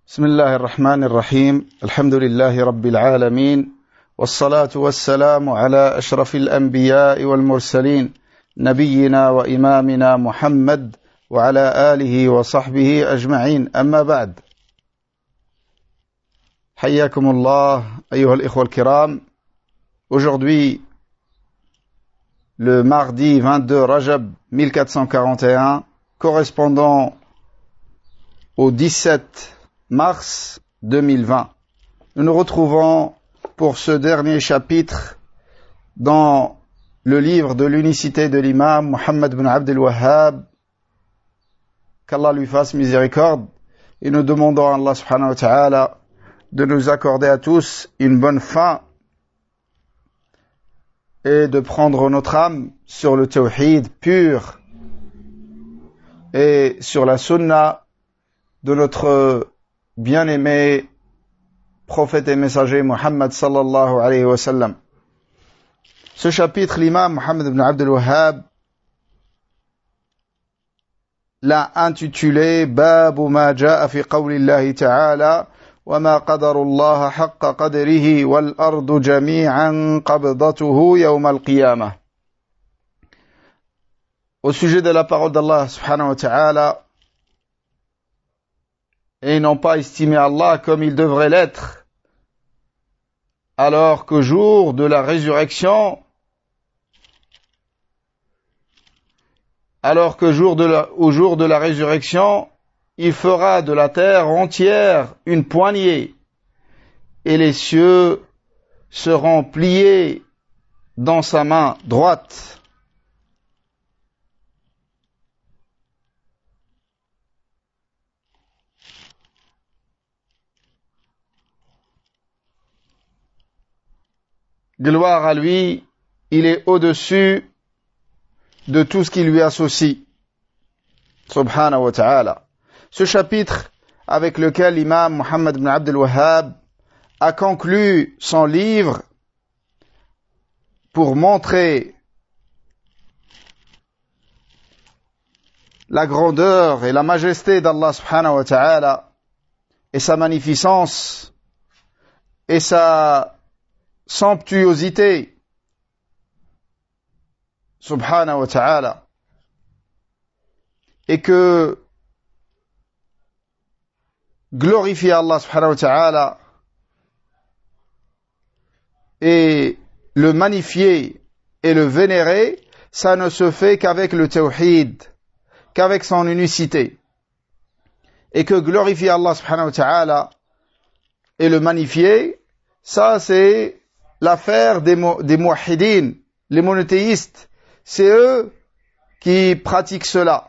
بسم الله الرحمن الرحيم الحمد لله رب العالمين والصلاة والسلام على أشرف الأنبياء والمرسلين نبينا وإمامنا محمد وعلى آله وصحبه أجمعين أما بعد حياكم الله أيها الإخوة الكرام. Aujourd'hui, le mardi 22 Rajab 1441, correspondant au 17 mars 2020, nous nous retrouvons pour ce dernier chapitre dans le livre de l'unicité de l'imam Muhammad ibn Abdul Wahhab, qu'Allah lui fasse miséricorde, et nous demandons à Allah subhanahu wa ta'ala de nous accorder à tous une bonne fin et de prendre notre âme sur le tawhid pur et sur la sunna de notre bien-aimé prophète et messager Muhammad sallallahu alayhi wa sallam. Ce chapitre, l'imam Muhammad ibn Abdul Wahhab l'a intitulé Babu ma jaa fi qawli Allah ta'ala wa ma qadaru Allah haqqa qadrihi wal ardu jami'an qabdatuhu yawm al-qiyamah. Au sujet de la parole d'Allah subhanahu wa ta'ala, et n'ont pas estimé Allah comme il devrait l'être, alors qu'au jour de la résurrection, au jour de la résurrection, il fera de la terre entière une poignée, et les cieux seront pliés dans sa main droite. Gloire à lui, il est au-dessus de tout ce qui lui associe. Subhanahu wa ta'ala. Ce chapitre avec lequel l'imam Muhammad ibn Abdul Wahhab a conclu son livre pour montrer la grandeur et la majesté d'Allah subhanahu wa ta'ala et sa magnificence et sa somptuosité, subhanahu wa ta'ala, et que glorifier Allah subhanahu wa ta'ala et le magnifier et le vénérer, ça ne se fait qu'avec le tawhid, qu'avec son unicité, et que glorifier Allah subhanahu wa ta'ala et le magnifier, ça c'est l'affaire des muwahhidin, les monothéistes, c'est eux qui pratiquent cela.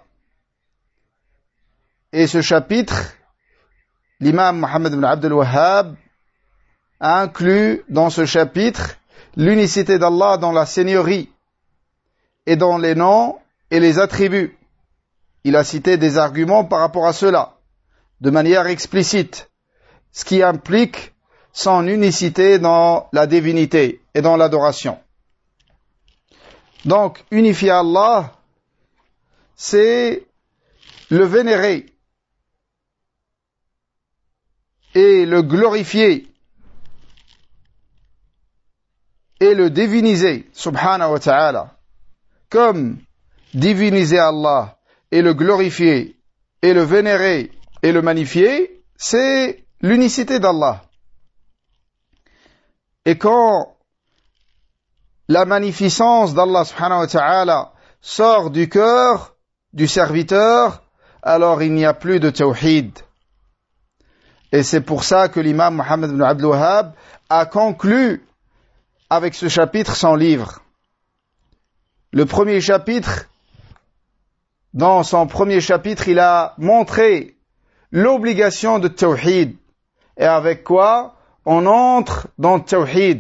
Et ce chapitre, l'imam Muhammad ibn Abdul Wahhab a inclus dans ce chapitre l'unicité d'Allah dans la seigneurie et dans les noms et les attributs. Il a cité des arguments par rapport à cela, de manière explicite, ce qui implique son unicité dans la divinité et dans l'adoration. Donc, unifier Allah, c'est le vénérer et le glorifier et le diviniser, subhanahu wa ta'ala. Comme diviniser Allah et le glorifier et le vénérer et le magnifier, c'est l'unicité d'Allah. Et quand la magnificence d'Allah subhanahu wa ta'ala sort du cœur du serviteur, alors il n'y a plus de tawhid. Et c'est pour ça que l'imam Muhammad ibn Abdul Wahhab a conclu avec ce chapitre son livre. Le premier chapitre, dans son premier chapitre, il a montré l'obligation de tawhid. Et avec quoi on entre dans le tawhid.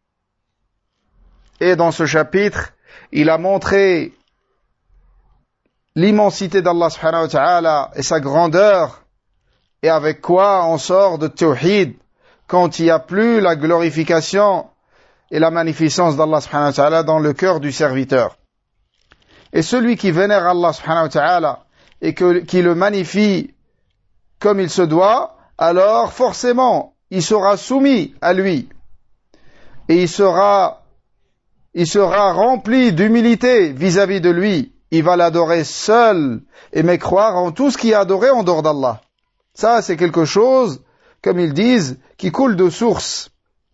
Et dans ce chapitre, il a montré l'immensité d'Allah subhanahu wa ta'ala et sa grandeur, et avec quoi on sort de tawhid quand il n'y a plus la glorification et la magnificence d'Allah subhanahu wa ta'ala dans le cœur du serviteur. Et celui qui vénère Allah subhanahu wa ta'ala et qui le magnifie comme il se doit, alors forcément, il sera soumis à lui. Et il sera rempli d'humilité vis-à-vis de lui. Il va l'adorer seul et mécroire en tout ce qui est adoré en dehors d'Allah. Ça, c'est quelque chose, comme ils disent, qui coule de source.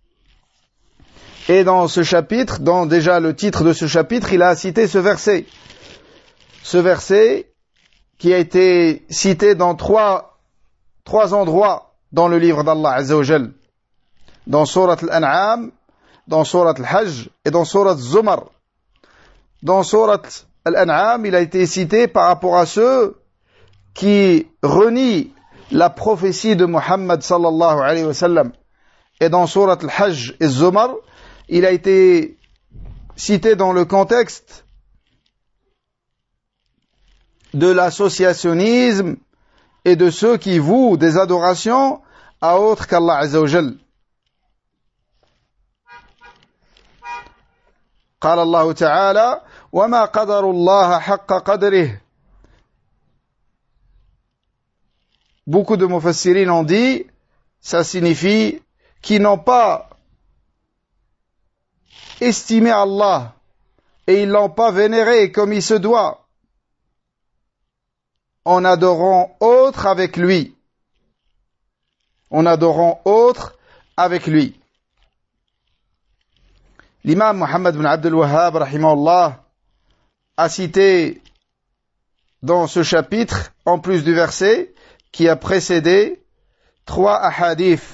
Et dans ce chapitre, dans déjà le titre de ce chapitre, il a cité ce verset. Ce verset qui a été cité dans trois endroits dans le livre d'Allah Azza wa Jal. Dans Surat Al-An'am, dans Surat Al-Hajj et dans Surat Zumar. Dans Surat Al-An'am, il a été cité par rapport à ceux qui renient la prophétie de Muhammad sallallahu alayhi wa sallam. Et dans Surat Al-Hajj et Zumar, il a été cité dans le contexte de l'associationnisme et de ceux qui vouent des adorations à autre qu'Allah Azza wa Jal. قال الله تعالى وما قدر الله حق قدره. Beaucoup de mufassirin ont dit, ça signifie qu'ils n'ont pas estimé Allah et ils l'ont pas vénéré comme il se doit en adorant autre avec lui. En adorant autre avec lui. L'imam Muhammad bin Abdul Wahhab, rahimahullah, a cité dans ce chapitre, en plus du verset qui a précédé, 3 ahadiths.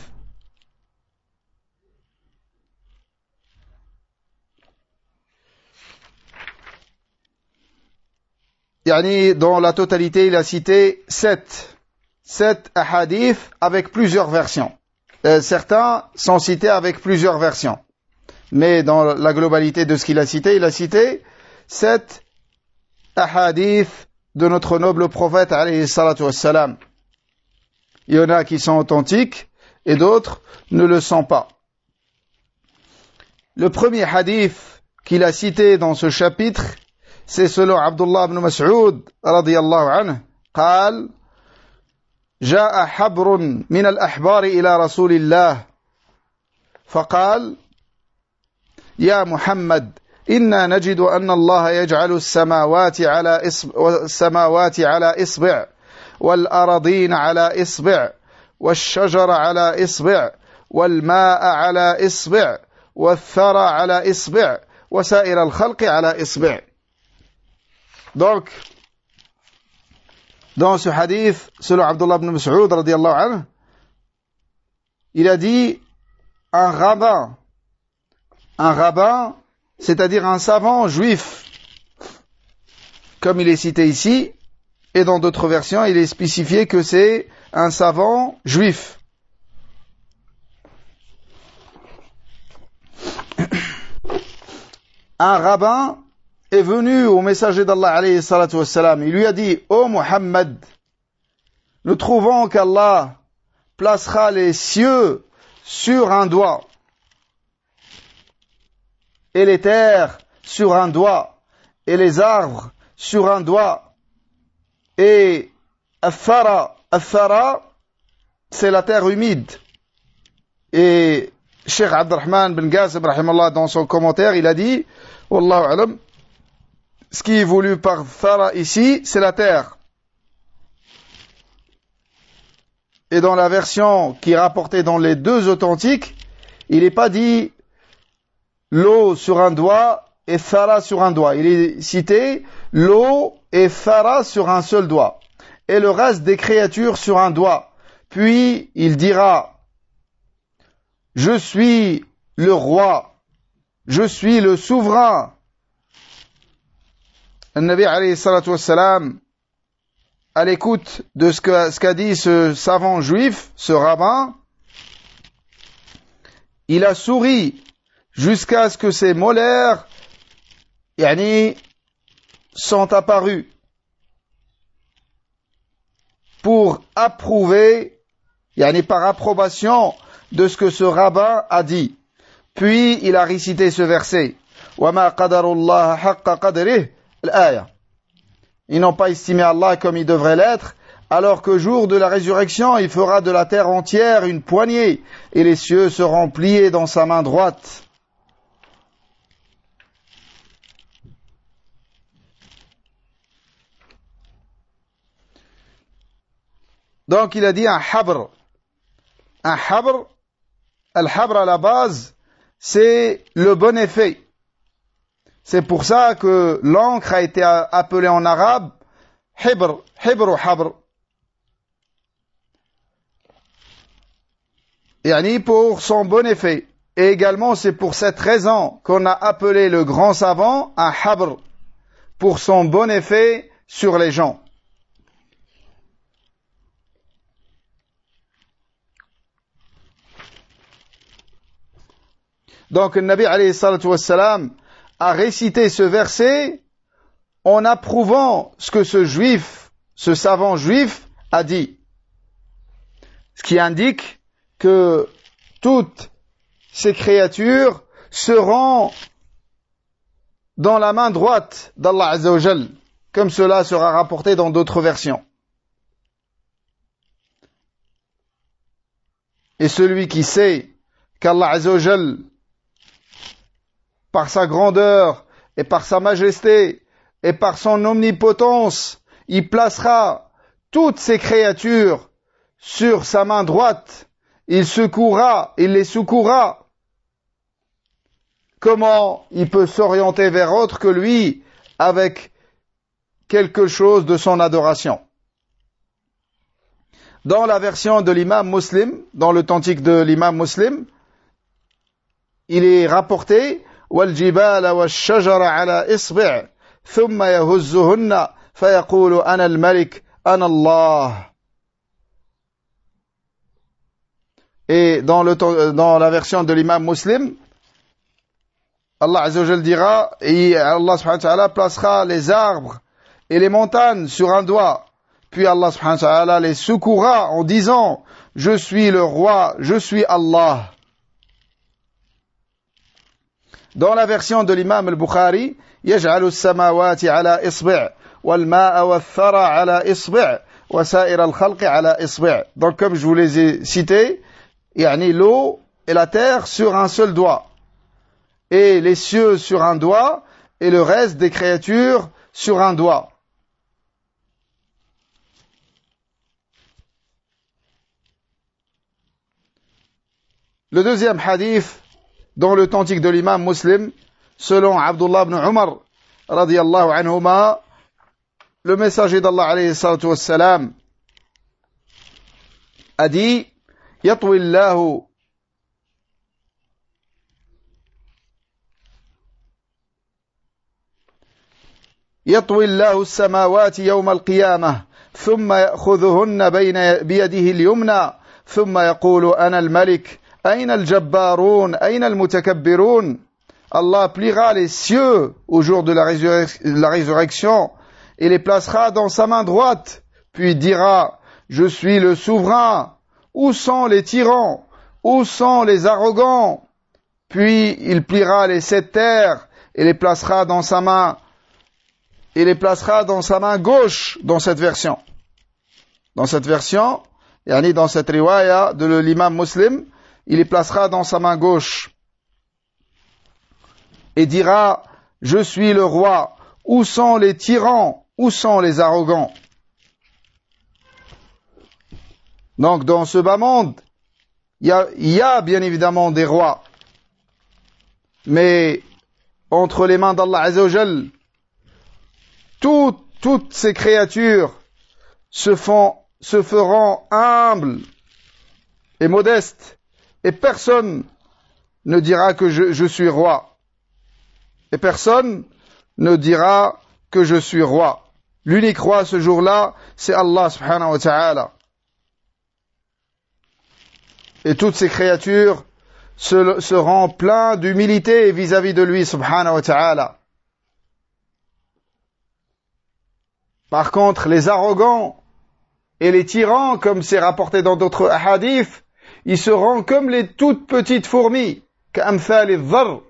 Yani, dans la totalité, il a cité 7 ahadiths avec plusieurs versions. Certains sont cités avec plusieurs versions. Mais dans la globalité de ce qu'il a cité, il a cité 7 ahadiths de notre noble prophète, alayhi salatu wassalam. Il y en a qui sont authentiques et d'autres ne le sont pas. Le premier hadith qu'il a cité dans ce chapitre, c'est selon Abdullah ibn Mas'ud, radiyallahu anhu, قال جاء حبر من الأحبار إلى رسول الله فقال يا محمد إنا نجد أن الله يجعل السماوات على إصبع والأراضين على إصبع والشجر على إصبع والماء على إصبع والثرى على إصبع وسائر الخلق على إصبع. Donc, dans ce hadith, selon Abdullah ibn Mas'ud, radiyallahu anhu, il a dit un rabbin, c'est-à-dire un savant juif, comme il est cité ici, et dans d'autres versions, il est spécifié que c'est un savant juif. Un rabbin est venu au messager d'Allah, alayhi salatu wassalam. Il lui a dit, « Ô Muhammad, nous trouvons qu'Allah placera les cieux sur un doigt et les terres sur un doigt et les arbres sur un doigt et al-thara, c'est la terre humide. » Et Cheikh Abdurrahman bin Qasim, rahimahullah, dans son commentaire, il a dit, Wallahu alam, ce qui est voulu par thara ici, c'est la terre. Et dans la version qui est rapportée dans les deux authentiques, il n'est pas dit l'eau sur un doigt et thara sur un doigt. Il est cité l'eau et thara sur un seul doigt. Et le reste des créatures sur un doigt. Puis il dira, je suis le roi, je suis le souverain. Le Nabi alayhi salatu wassalam, à l'écoute de ce qu'a dit ce savant juif, ce rabbin, il a souri jusqu'à ce que ses molaires sont apparus pour approuver, par approbation de ce que ce rabbin a dit. Puis il a récité ce verset, وَمَا قَدَرُ اللَّهَ حَقَّ قَدْرِهِ. L'aya. Ils n'ont pas estimé Allah comme il devrait l'être, alors qu'au jour de la résurrection, il fera de la terre entière une poignée, et les cieux seront pliés dans sa main droite. Donc il a dit un habr. Un habr, al-habr à la base, c'est le bon effet. C'est pour ça que l'encre a été appelée en arabe hibr, hibr ou habr. Yani pour son bon effet. Et également c'est pour cette raison qu'on a appelé le grand savant un habr, pour son bon effet sur les gens. Donc le Nabi alayhi salatu wassalam a récité ce verset en approuvant ce que ce savant juif a dit. Ce qui indique que toutes ces créatures seront dans la main droite d'Allah Azza wa Jal, comme cela sera rapporté dans d'autres versions. Et celui qui sait qu'Allah Azza wa Jal, par sa grandeur et par sa majesté et par son omnipotence, il placera toutes ces créatures sur sa main droite, il les secourra. Comment il peut s'orienter vers autre que lui avec quelque chose de son adoration? Dans la version de l'imam Muslim, dans l'authentique de l'imam Muslim, il est rapporté والجبال والشجر على إصبع ثم يهزهن فيقول أنا الملك أنا الله. Et dans la version de l'imam Muslim, Allah Azza wa Jal dira, et Allah subhanahu wa ta'ala placera les arbres et les montagnes sur un doigt, puis Allah subhanahu wa ta'ala les secourra en disant, je suis le roi, je suis Allah. Dans la version de l'imam al-Bukhari, يجعل السماوات على إصبع والماء والثرى على إصبع وسائر الخلق على إصبع. Donc comme je vous les ai cités, يعني l'eau et la terre sur un seul doigt, et les cieux sur un doigt, et le reste des créatures sur un doigt. Le deuxième hadith dans l'authentique de l'imam Muslim, selon Abdullah ibn Umar, radiyallahu anhuma, le messager d'Allah alayhi salatu wassalam a dit, يطوي الله السماوات يوم القيامة ثم يأخذهن بيده اليمنى ثم يقول أنا الملك أين الجبارون أين المتكبرون. Allah pliera les cieux au jour de la résurrection et les placera dans sa main droite, puis dira, je suis le souverain, où sont les tyrans, où sont les arrogants? Puis il pliera les 7 terres et les placera dans sa main gauche dans cette version. Dans cette version, yani dans cette riwaya de l'imam Muslim, il les placera dans sa main gauche et dira, je suis le roi, où sont les tyrans, où sont les arrogants? Donc dans ce bas monde, il y a bien évidemment des rois, mais entre les mains d'Allah Azza wa Jal, toutes ces créatures se feront humbles et modestes, et personne ne dira que je suis roi. Et personne ne dira que je suis roi. L'unique roi ce jour-là, c'est Allah subhanahu wa ta'ala. Et toutes ces créatures seront pleins d'humilité vis-à-vis de lui subhanahu wa ta'ala. Par contre, les arrogants et les tyrans, comme c'est rapporté dans d'autres hadiths, ils seront comme les toutes petites fourmis, ka'amthal al-dharr,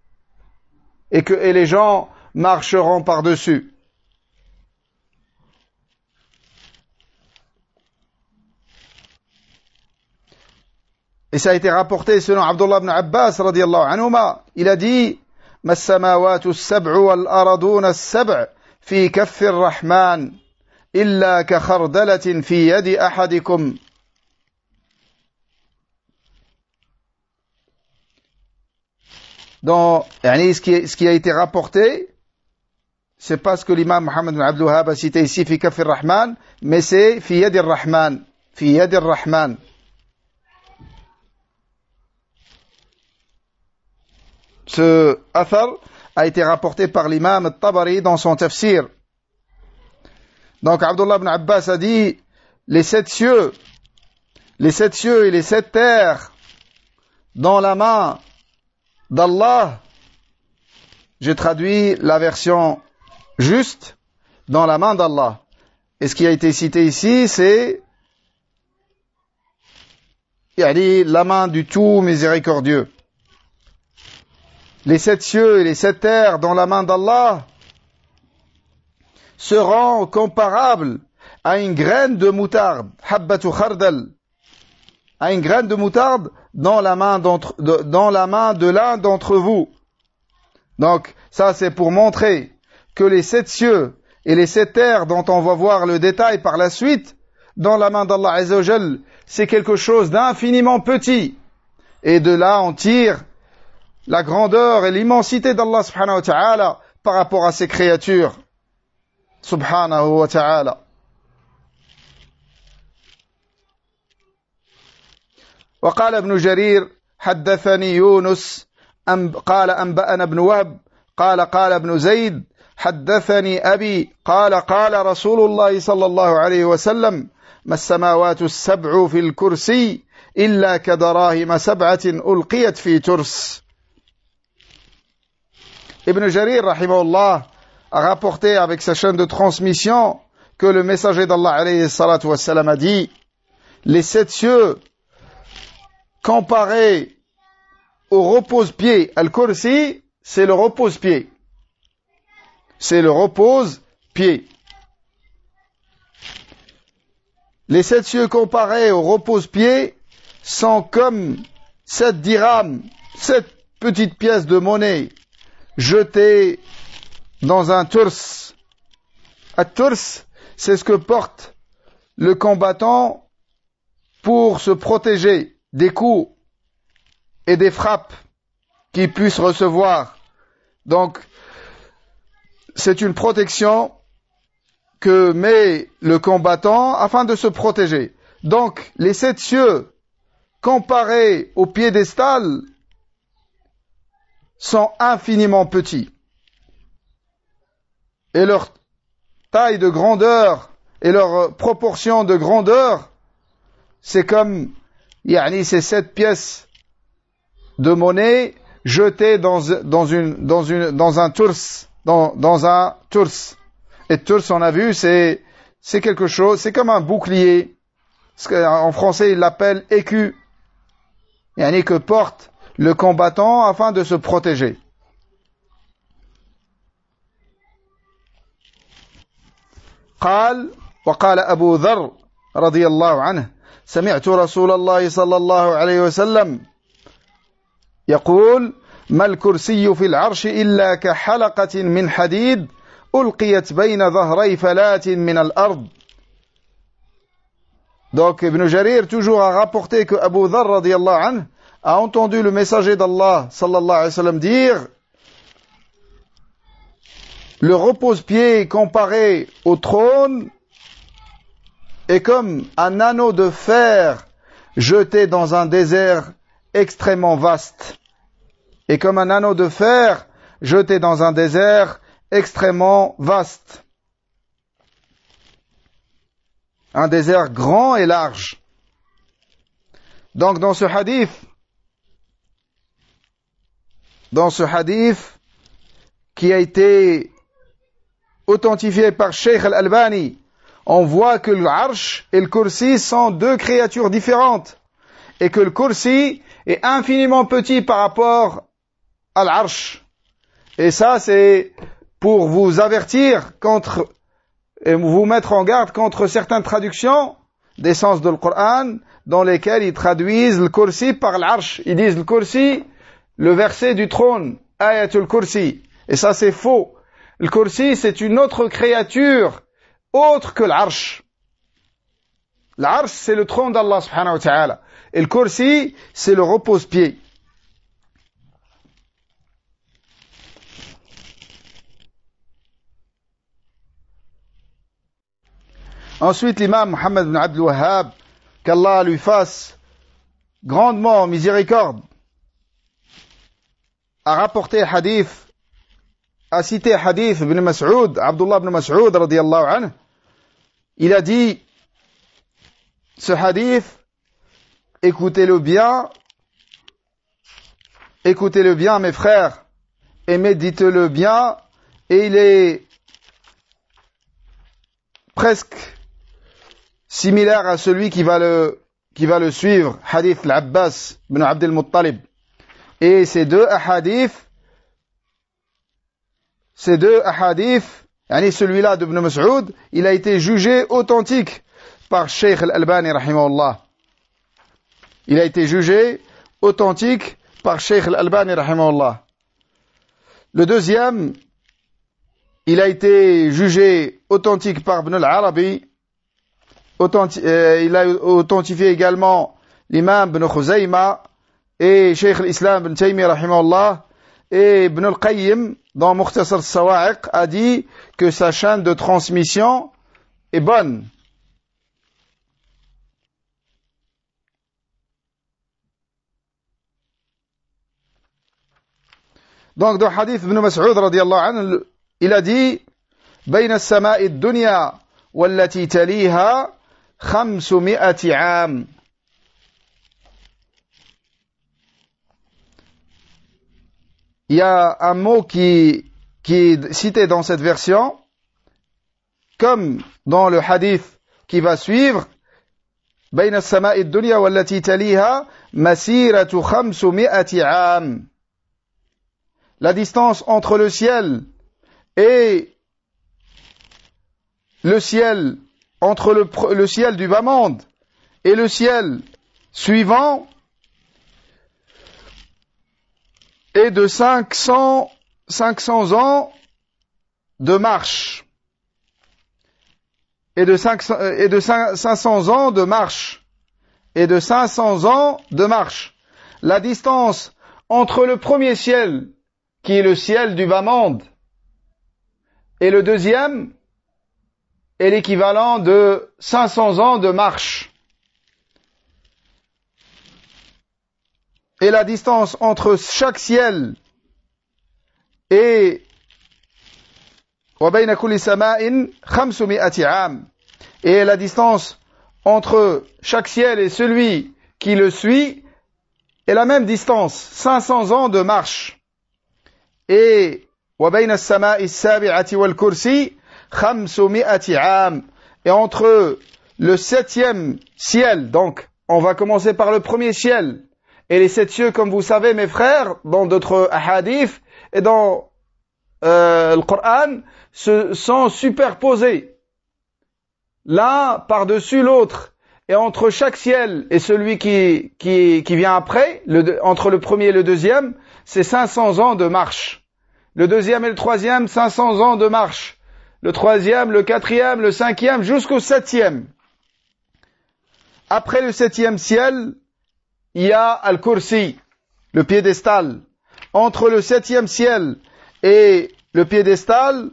et les gens marcheront par-dessus. Et ça a été rapporté selon Abdullah ibn Abbas radiyallahu anhuma. Il a dit ما السماوات السبع والأرضون السبع في كف الرحمن إلا كخردلة في يد أحدكم. Dans ce qui a été rapporté, c'est pas ce que l'imam Mohammed ibn Abdul Wahhab a cité ici, fi kafir rahman, mais c'est fi yadir rahman, fi yadir rahman. Ce athar a été rapporté par l'imam al-Tabari dans son tafsir. Donc Abdullah ibn Abbas a dit, les sept cieux et les sept terres dans la main d'Allah, j'ai traduit la version juste, dans la main d'Allah. Et ce qui a été cité ici, c'est la main du tout miséricordieux. Les sept cieux et les sept terres dans la main d'Allah seront comparables à une graine de moutarde, habbatu khardal, à une graine de moutarde dans la main de l'un d'entre vous. Donc, ça c'est pour montrer que les sept cieux et les sept terres dont on va voir le détail par la suite, dans la main d'Allah Azza wa Jal, c'est quelque chose d'infiniment petit. Et de là, on tire la grandeur et l'immensité d'Allah subhanahu wa ta'ala par rapport à ses créatures. Subhanahu wa ta'ala. وقال ابن جرير حدثني يونس قال أنبأنا ابن وهب قال ابن زيد حدثني أبي قال رسول الله صلى الله عليه وسلم ما السماوات السبع في الكرسي إلا كدراهم سبعة ألقيت في ترس. Ibn Jarir rahimahullah a rapporté avec sa chaîne de transmission que le messager d'Allah alayhi salatu wassalam a dit, les sept cieux comparé au repose-pied, al-kursi, c'est le repose-pied. C'est le repose-pied. Les sept cieux comparés au repose-pied sont comme 7 dirhams, 7 petites pièces de monnaie jetées dans un turs. Un turs, c'est ce que porte le combattant pour se protéger des coups et des frappes qu'il puisse recevoir. Donc, c'est une protection que met le combattant afin de se protéger. Donc, les sept cieux, comparés au piédestal, sont infiniment petits. Et leur taille de grandeur et leur proportion de grandeur, c'est comme ces 7 pièces de monnaie jetées dans un tours, dans un tours. Et tours, on a vu, c'est quelque chose, c'est comme un bouclier. En français, ils l'appellent écu. Que porte le combattant afin de se protéger. وقال أبو ذر رضي الله عنه سمعت رسول الله صلى الله عليه وسلم يقول ما الكرسي في العرش إلا كحلقة من حديد ألقيت بين ظهري فلات من الأرض. Donc Ibn Jarir toujours a rapporté que Abu Dharr radiyallahu anhu a entendu le messager d'Allah sallallahu alayhi wa sallam dire, le repose-pied comparé au trône est comme un anneau de fer jeté dans un désert extrêmement vaste. Et comme un anneau de fer jeté dans un désert extrêmement vaste. Un désert grand et large. Donc dans ce hadith qui a été authentifié par Sheikh Al-Albani, on voit que le Arsh et le Kursi sont deux créatures différentes et que le Kursi est infiniment petit par rapport à l'Arsh. Et ça, c'est pour vous avertir et vous mettre en garde contre certaines traductions des sens de Coran dans lesquels ils traduisent le kursi par l'arsh. Ils disent le kursi, le verset du trône, ayatul kursi. Et ça c'est faux. Le kursi c'est une autre créature, autre que l'arsh. L'arsh c'est le trône d'Allah subhanahu wa ta'ala. Et le kursi c'est le repose-pied. Ensuite, l'imam Mohammed ibn Abdul Wahhab, qu'Allah lui fasse grandement miséricorde, a rapporté hadith, a cité hadith ibn Mas'ud, Abdullah ibn Mas'ud radiyallahu anhu. Il a dit, ce hadith, écoutez-le bien mes frères, et méditez-le bien, et il est presque similaire à celui qui va le suivre, hadith l'Abbas ibn Abd al-Muttalib. Et ces deux hadiths, celui-là d'Ibn Mas'ud, il a été jugé authentique par Sheikh al-Albani rahimahullah. Il a été jugé authentique par Sheikh al-Albani rahimahullah. Le deuxième, il a été jugé authentique par Ibn al-Arabi. Il a authentifié également l'imam Ibn Khuzayma et Cheikh l'Islam Ibn Taymiyyah rahimahullah, et Ibn al-Qayyim dans Mukhtasar al-Sawa'iq a dit que sa chaîne de transmission est bonne. Donc dans le hadith Ibn Mas'ud radiyallahu anhu, il a dit بين السماء الدنيا والتي تليها 500 عام. Il y a un mot qui est cité dans cette version, comme dans le hadith qui va suivre, بين السماء الدنيا والتي تليها مسيرة 500 عام. La distance entre le ciel et le ciel, entre le ciel du bas monde et le ciel suivant est de 500 ans de marche. Et de 500 ans de marche. Et de 500 ans de marche. La distance entre le premier ciel, qui est le ciel du bas monde, et le deuxième est l'équivalent de 500 ans de marche. Et la distance entre chaque ciel et وَبَيْنَ كُلِّ سَمَاءٍ 500 عام. Et la distance entre chaque ciel et celui qui le suit est la même distance, 500 ans de marche. Et وَبَيْنَ السَّمَاءِ السَّابِعَةِ وَالْكُرْسِي 500 عام. Et entre le septième ciel, donc on va commencer par le premier ciel, et les 7 cieux, comme vous savez mes frères, dans d'autres hadiths et dans le Coran, se sont superposés l'un par-dessus l'autre. Et entre chaque ciel et celui qui vient après, entre le premier et le deuxième, c'est 500 ans de marche. Le deuxième et le troisième, 500 ans de marche. Le troisième, le quatrième, le cinquième, jusqu'au septième. Après le septième ciel, il y a Al-Kursi, le piédestal. Entre le septième ciel et le piédestal,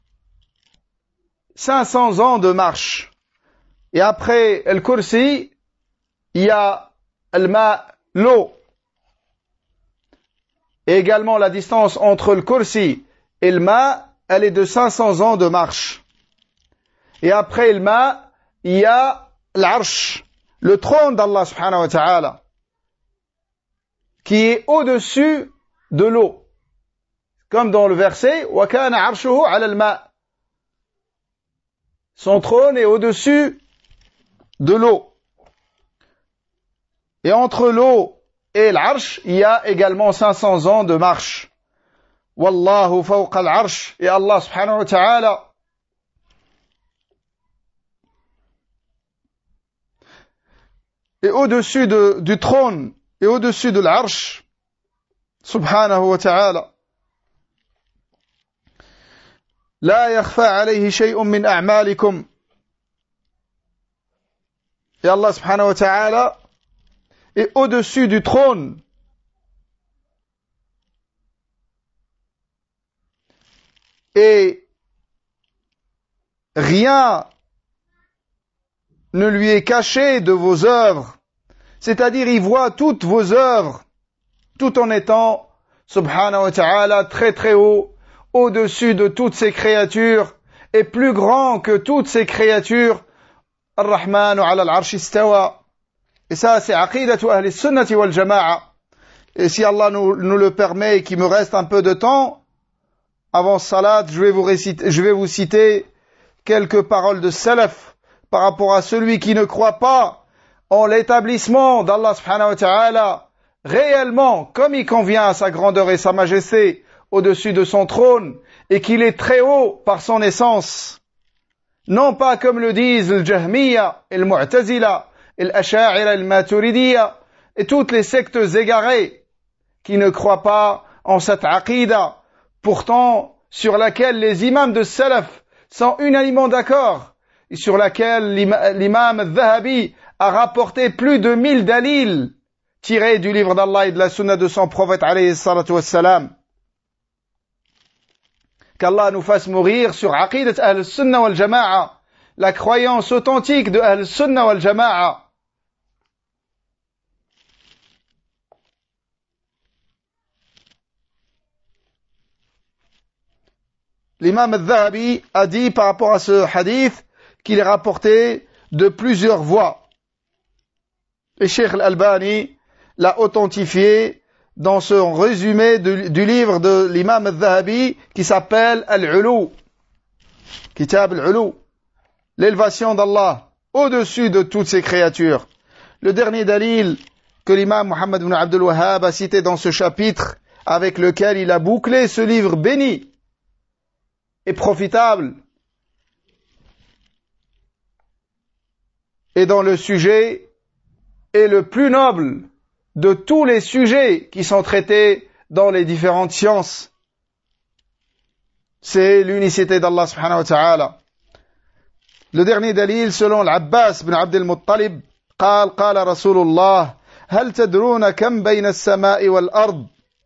500 ans de marche. Et après Al-Kursi, il y a Al-Ma, l'eau. Et également la distance entre le Kursi et le Ma, elle est de 500 ans de marche. Et après le Ma, il y a l'Arsh, le trône d'Allah subhanahu wa ta'ala, qui est au-dessus de l'eau. Comme dans le verset, وَكَانَ عَرْشُهُ عَلَى الْمَاءِ. Son trône est au-dessus de l'eau. Et entre l'eau et l'Arsh, il y a également 500 ans de marche. Wallahu fawqa al-arsh. Et Allah subhanahu wa ta'ala et au-dessus du trône et au-dessus de l'arche, subhanahu wa ta'ala. La yakhfa alayhi shay'un min a'malikum. Et Allah subhanahu wa ta'ala est au-dessus du trône. Et rien ne lui est caché de vos œuvres. C'est-à-dire, il voit toutes vos œuvres, tout en étant, subhanahu wa ta'ala, très très haut, au-dessus de toutes ces créatures, et plus grand que toutes ces créatures. Ar-Rahmanu ala al-arsh istawa. Et ça, c'est aqidatu ahli sunnati wal jama'a. Et si Allah nous le permet et qu'il me reste un peu de temps, avant salat, je vais vous citer quelques paroles de salaf par rapport à celui qui ne croit pas en l'établissement d'Allah subhanahu wa ta'ala réellement comme il convient à sa grandeur et sa majesté au-dessus de son trône et qu'il est très haut par son essence. Non pas comme le disent le Jahmiya, le Mu'tazila, l'Asha'ira, le Maturidiyya et toutes les sectes égarées qui ne croient pas en cette aqida, pourtant sur laquelle les imams de Salaf sont unanimement d'accord et sur laquelle l'imam al-Dhahabi a rapporté plus de 1000 dalils tirés du livre d'Allah et de la sunna de son prophète alayhi salatu wassalam. Qu'Allah nous fasse mourir sur aqidat al-sunnah wal jama'a, la croyance authentique de al-sunnah wal jama'a. L'imam al-Dhahabi a dit par rapport à ce hadith qu'il est rapporté de plusieurs voies. Et Cheikh al-Albani l'a authentifié dans son résumé du livre de l'imam al-Dhahabi qui s'appelle Al-Ulu, Kitab Al-Ulu, l'élévation d'Allah au-dessus de toutes ses créatures. Le dernier dalil que l'imam Muhammad ibn Abdul Wahhab a cité dans ce chapitre, avec lequel il a bouclé ce livre béni et profitable, et dont le sujet est le plus noble de tous les sujets qui sont traités dans les différentes sciences. C'est l'unicité d'Allah subhanahu wa ta'ala. Le dernier dalil, selon l'Abbas ibn Abd al-Muttalib, قال قال رسول الله هل تدرون كم بين السماء والأرض.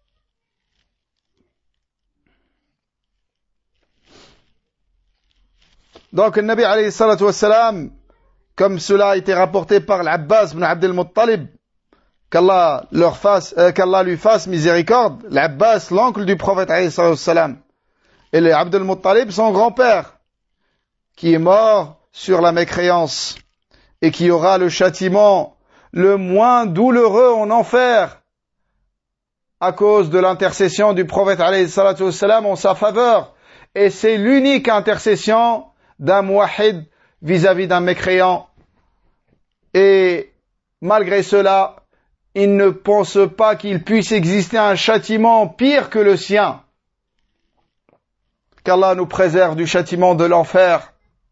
Donc, le Nabi alayhi salatu wassalam, comme cela a été rapporté par l'Abbas ibn Abd al-Muttalib, qu'Allah lui fasse miséricorde, l'Abbas, l'oncle du prophète alayhi salatu wassalam, et l'Abd al-Muttalib, son grand-père, qui est mort sur la mécréance, et qui aura le châtiment le moins douloureux en enfer, à cause de l'intercession du prophète alayhi salatu wassalam en sa faveur, et c'est l'unique intercession d'un muwahhid vis-à-vis d'un mécréant. Et malgré cela, il ne pense pas qu'il puisse exister un châtiment pire que le sien. Qu'Allah nous préserve du châtiment de l'enfer.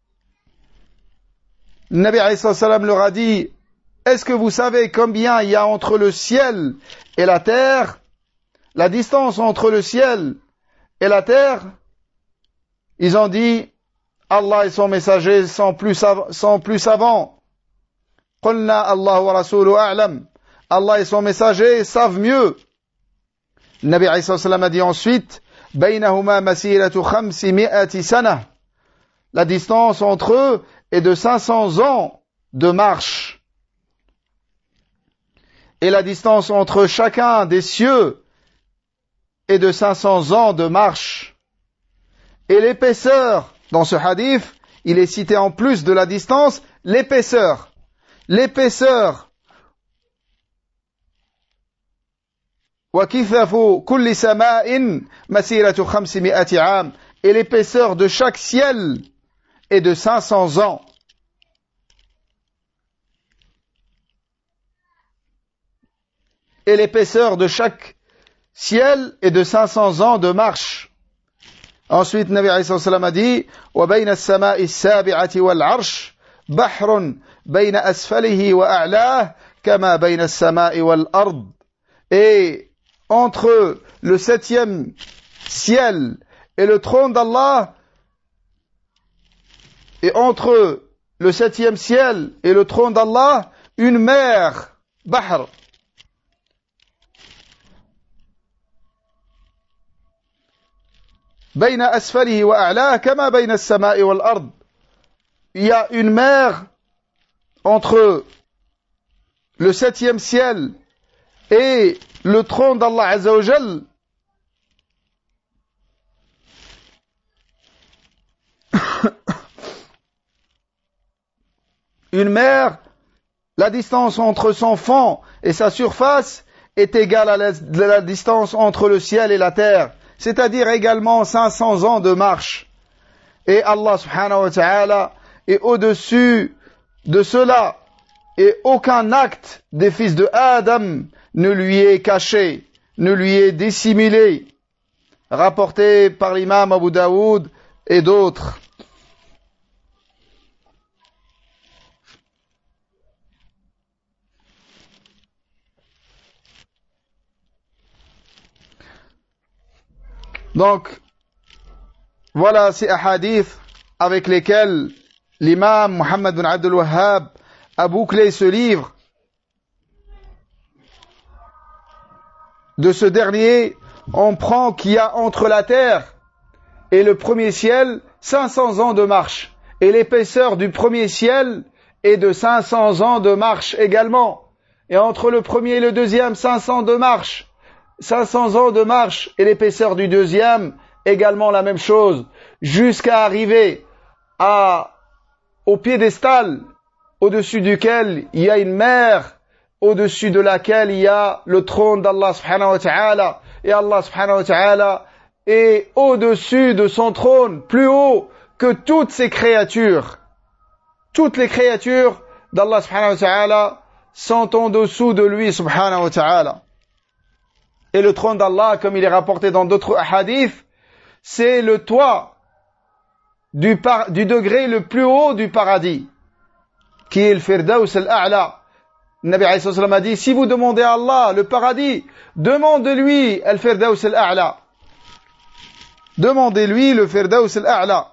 Le Nabi alayhi salam leur a dit, est-ce que vous savez combien il y a entre le ciel et la terre? La distance entre le ciel et la terre? Ils ont dit, Allah et son messager sont plus savants. Qulna Allah wa rasuluhu a'lam. Allah et son messager savent mieux. Le Nabi alayhi salam a dit ensuite, baynahuma masiratu 500 sana. La distance entre eux est de 500 ans de marche. Et la distance entre chacun des cieux est de 500 ans de marche. Et l'épaisseur, dans ce hadith, il est cité en plus de la distance, l'épaisseur. L'épaisseur. وَكِثَفُ كُلِّ سَمَاءٍ مَسِيرَةُ 500 عام. Et l'épaisseur de chaque ciel est de 500 ans. Et l'épaisseur de chaque ciel est de 500 ans de marche. Ensuite, Nabi alayhi salam a dit, وَبَيْنَ السَّمَاءِ السَّابِعَةِ وَالْعَرْشِ بَحْرٌ بَيْنَ أَسْفَلِهِ وَأَعْلَاهِ كما بين السماء والأرض. Et entre le septième ciel et le trône d'Allah, et entre le septième ciel et le trône d'Allah, une mer, Bahr. بين أسفله وأعلاه كما بين السماء والأرض. Il y a une mer entre le septième ciel et le trône d'Allah Azza wa Jal. Une mer, la distance entre son fond et sa surface est égale à la distance entre le ciel et la terre, c'est-à-dire également 500 ans de marche. Et Allah subhanahu wa ta'ala est au-dessus de cela, et aucun acte des fils de Adam ne lui est caché, ne lui est dissimulé, rapporté par l'imam Abu Daoud et d'autres. Donc, voilà ces hadiths avec lesquels l'imam Muhammad bin Abdul Wahhab a bouclé ce livre. De ce dernier, on prend qu'il y a entre la terre et le premier ciel 500 ans de marche. Et l'épaisseur du premier ciel est de 500 ans de marche également. Et entre le premier et le deuxième, 500 de marche. 500 ans de marche et l'épaisseur du deuxième, également la même chose, jusqu'à arriver au piédestal au-dessus duquel il y a une mer, au-dessus de laquelle il y a le trône d'Allah subhanahu wa ta'ala, et Allah subhanahu wa ta'ala est au-dessus de son trône, plus haut que toutes ses créatures. Toutes les créatures d'Allah subhanahu wa ta'ala sont en dessous de lui subhanahu wa ta'ala. Et le trône d'Allah, comme il est rapporté dans d'autres hadiths, c'est le toit du degré le plus haut du paradis, qui est le Firdaus al-A'la. Le Nabi alayhi sallam a dit, si vous demandez à Allah le paradis, demandez-lui le Firdaus al-A'la. Demandez-lui le Firdaus al-A'la.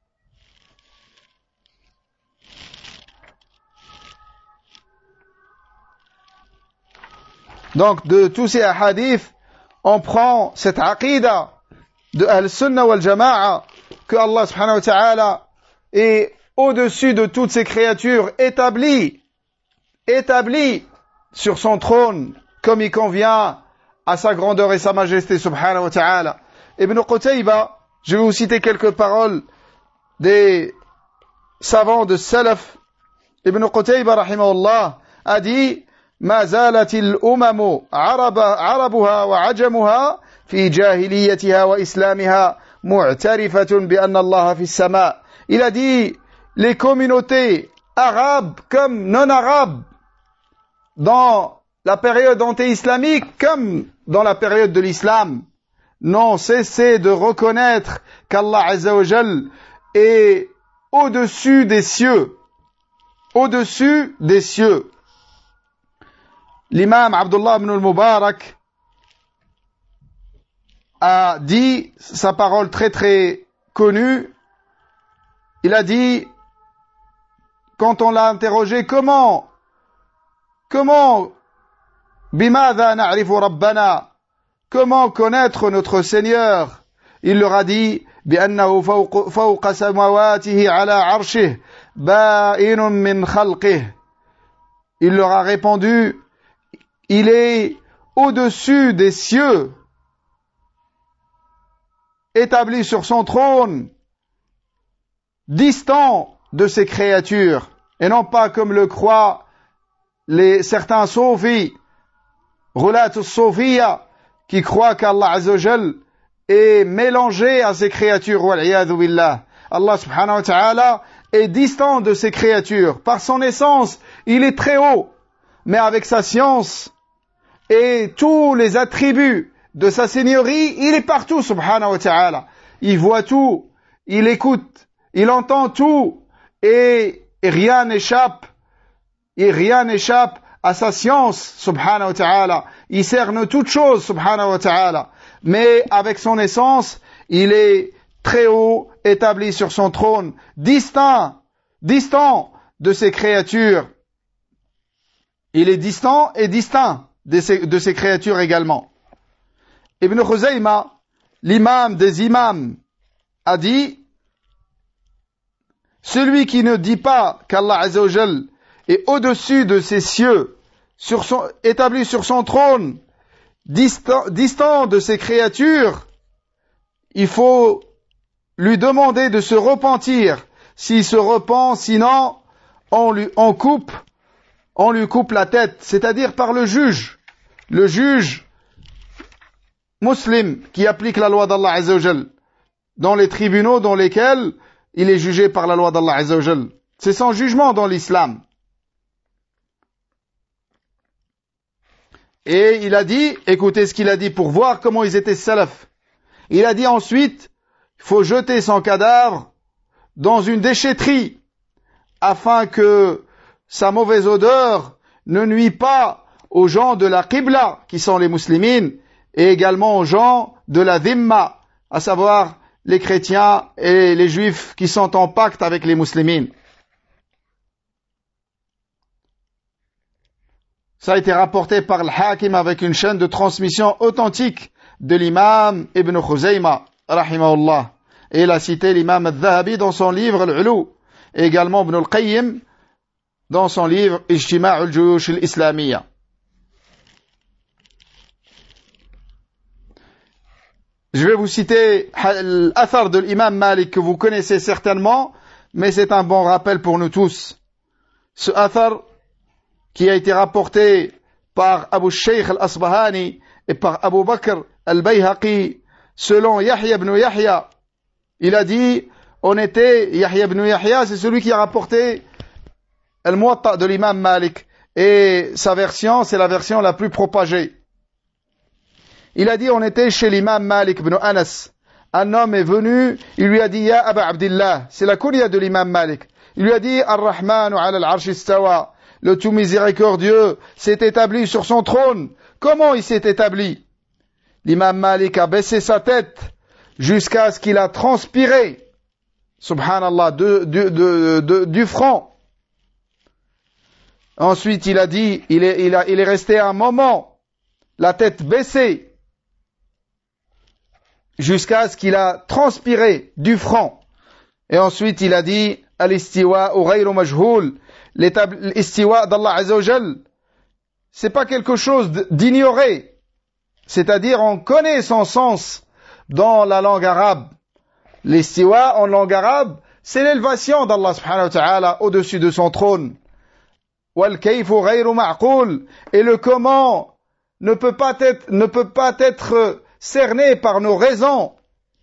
Donc, de tous ces hadiths, on prend cette aqida de Al-Sunnah wal-Jama'a, que Allah subhanahu wa ta'ala est au-dessus de toutes ces créatures, établi sur son trône, comme il convient à sa grandeur et sa majesté subhanahu wa ta'ala. Ibn Qutayba, je vais vous citer quelques paroles des savants de Salaf. Ibn Qutayba rahimahullah a dit, ما زالت الأمم عربها وعجمها في جاهليتها وإسلامها معترفة بأن الله في السماء. Il a dit, les communautés arabes comme non arabes, dans la période anté-islamique comme dans la période de l'islam, n'ont cessé de reconnaître qu'Allah Azza wa Jal est au-dessus des cieux. Au-dessus des cieux. L'imam Abdullah ibn al-Mubarak a dit sa parole très très connue. Il a dit, quand on l'a interrogé, comment bimadha na'rifu rabbana, comment connaître notre Seigneur? Il leur a dit, bi'annahu fawqa samawatihi ala arshih ba'inun min khalqih. Il leur a répondu, il est au-dessus des cieux, établi sur son trône, distant de ses créatures, et non pas comme le croient certains soufis, Ghulat al-Sofiya, qui croient qu'Allah Azza wa Jal est mélangé à ses créatures, wal-iyadhu billah. Allah subhanahu wa ta'ala est distant de ses créatures. Par son essence, il est très haut, mais avec sa science et tous les attributs de sa seigneurie, il est partout, subhanahu wa ta'ala. Il voit tout, il écoute, il entend tout, et rien n'échappe à sa science, subhanahu wa ta'ala. Il cerne toutes choses, subhanahu wa ta'ala. Mais avec son essence, il est très haut, établi sur son trône, distant de ses créatures. Il est distant et distinct de ses créatures également. Ibn Khuzayma, l'imam des imams, a dit: celui qui ne dit pas qu'Allah Azza wa Jal est au-dessus de ses cieux, établi sur son trône, distant de ses créatures, il faut lui demander de se repentir. S'il se repent, sinon on lui coupe la tête, c'est-à-dire par le juge musulman qui applique la loi d'Allah Azza wa Jal dans les tribunaux dans lesquels il est jugé par la loi d'Allah Azza wa Jal. C'est sans jugement dans l'islam. Et il a dit, écoutez ce qu'il a dit pour voir comment ils étaient salaf. Il a dit ensuite, il faut jeter son cadavre dans une déchetterie afin que sa mauvaise odeur ne nuit pas aux gens de la Qibla, qui sont les muslimines, et également aux gens de la Dhimma, à savoir les chrétiens et les juifs qui sont en pacte avec les muslimines. Ça a été rapporté par le Hakim avec une chaîne de transmission authentique de l'imam Ibn Khuzayma, rahimahullah. Et il a cité l'imam al-Dhahabi dans son livre Al-Ulu, et également Ibn al-Qayyim dans son livre Ijtima' al-Juyush al-Islamiyya. Je vais vous citer l'athar de l'imam Malik que vous connaissez certainement, mais c'est un bon rappel pour nous tous. Ce athar qui a été rapporté par Abu Shaykh al-Asbahani et par Abu Bakr al-Bayhaqi, selon Yahya ibn Yahya, il a dit, Yahya ibn Yahya, c'est celui qui a rapporté al-Muwatta de l'imam Malik, et sa version, c'est la version la plus propagée. Il a dit, on était chez l'imam Malik ibn Anas. Un homme est venu, il lui a dit, Ya Aba Abdillah, c'est la kunya de l'imam Malik. Il lui a dit, Ar-Rahmanu ala al-Arsh istawa, le tout miséricordieux s'est établi sur son trône. Comment il s'est établi? L'imam Malik a baissé sa tête jusqu'à ce qu'il a transpiré, subhanallah, du front. Ensuite, il a dit, il est resté un moment, la tête baissée, jusqu'à ce qu'il a transpiré du front. Et ensuite, il a dit, al-istiwa ou ghayru majhoul, l'istiwa d'Allah Azza wa Jal, c'est pas quelque chose d'ignoré. C'est-à-dire, on connaît son sens dans la langue arabe. L'istiwa, en langue arabe, c'est l'élévation d'Allah subhanahu wa ta'ala au-dessus de son trône. Wal-kayfu ghayru ma'qul, et le comment ne peut pas être cerné par nos raisons.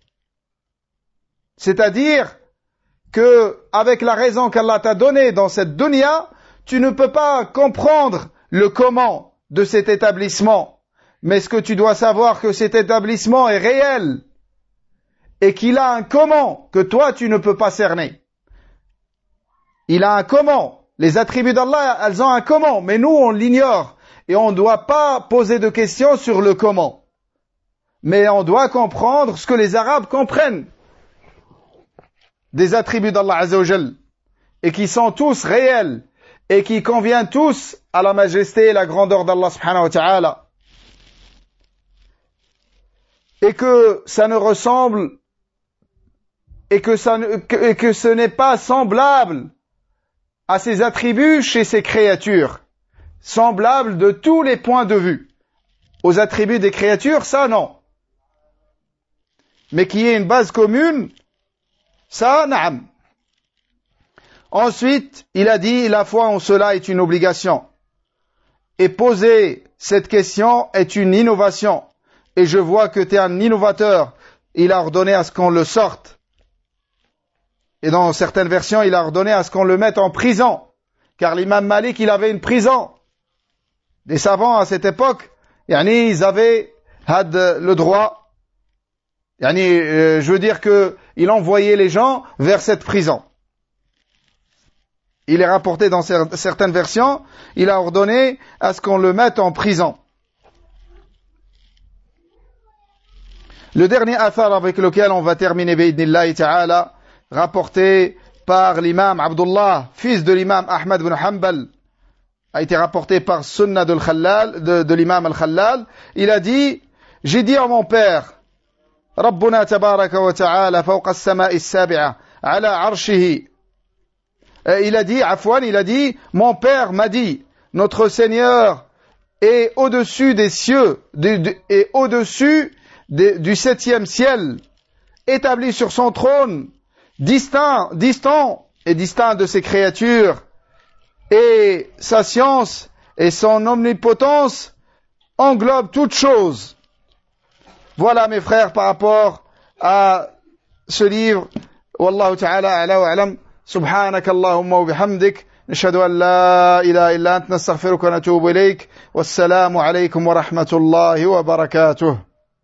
C'est-à-dire que, avec la raison qu'Allah t'a donnée dans cette dunya, tu ne peux pas comprendre le comment de cet établissement. Mais ce que tu dois savoir, que cet établissement est réel et qu'il a un comment que toi tu ne peux pas cerner. Il a un comment. Les attributs d'Allah, elles ont un comment, mais nous on l'ignore et on ne doit pas poser de questions sur le comment. Mais on doit comprendre ce que les Arabes comprennent des attributs d'Allah Azza wa Jal, et qui sont tous réels et qui conviennent tous à la majesté et la grandeur d'Allah subhanahu wa ta'ala, et que ça ne ressemble et que ce n'est pas semblable à ses attributs chez ses créatures, semblable de tous les points de vue aux attributs des créatures, ça non, mais qui est une base commune, ça, na'am. Ensuite, il a dit, la foi en cela est une obligation. Et poser cette question est une innovation. Et je vois que tu es un innovateur. Il a ordonné à ce qu'on le sorte. Et dans certaines versions, il a ordonné à ce qu'on le mette en prison. Car l'imam Malik, il avait une prison. Des savants à cette époque, ils avaient le droit. Je veux dire que il envoyait les gens vers cette prison. il est rapporté dans certaines versions, il a ordonné à ce qu'on le mette en prison. Le dernier athar avec lequel on va terminer, bi'idnillahi ta'ala, rapporté par l'imam Abdullah, fils de l'imam Ahmad ibn Hanbal, a été rapporté par Sunnah de l'imam al-Khallal. Il a dit, j'ai dit à mon père, Rabbuna tabaraka wa ta'ala fawqa as-sama'i as-sabi'a ala arshihi. Il a dit, mon père m'a dit, notre Seigneur est au-dessus des cieux, et au-dessus du septième ciel, établi sur son trône, distinct de ses créatures, et sa science et son omnipotence englobent toutes choses. Voilà mes frères par rapport à ce livre. Wallahu ta'ala a'la wa a'lam. Subhanaka Allahumma wa bihamdik. Nashhadu an la ilaha illa anta nastaghfiruka wa natubu ilayk. Wassalamu alaykum wa rahmatullahi wa barakatuh.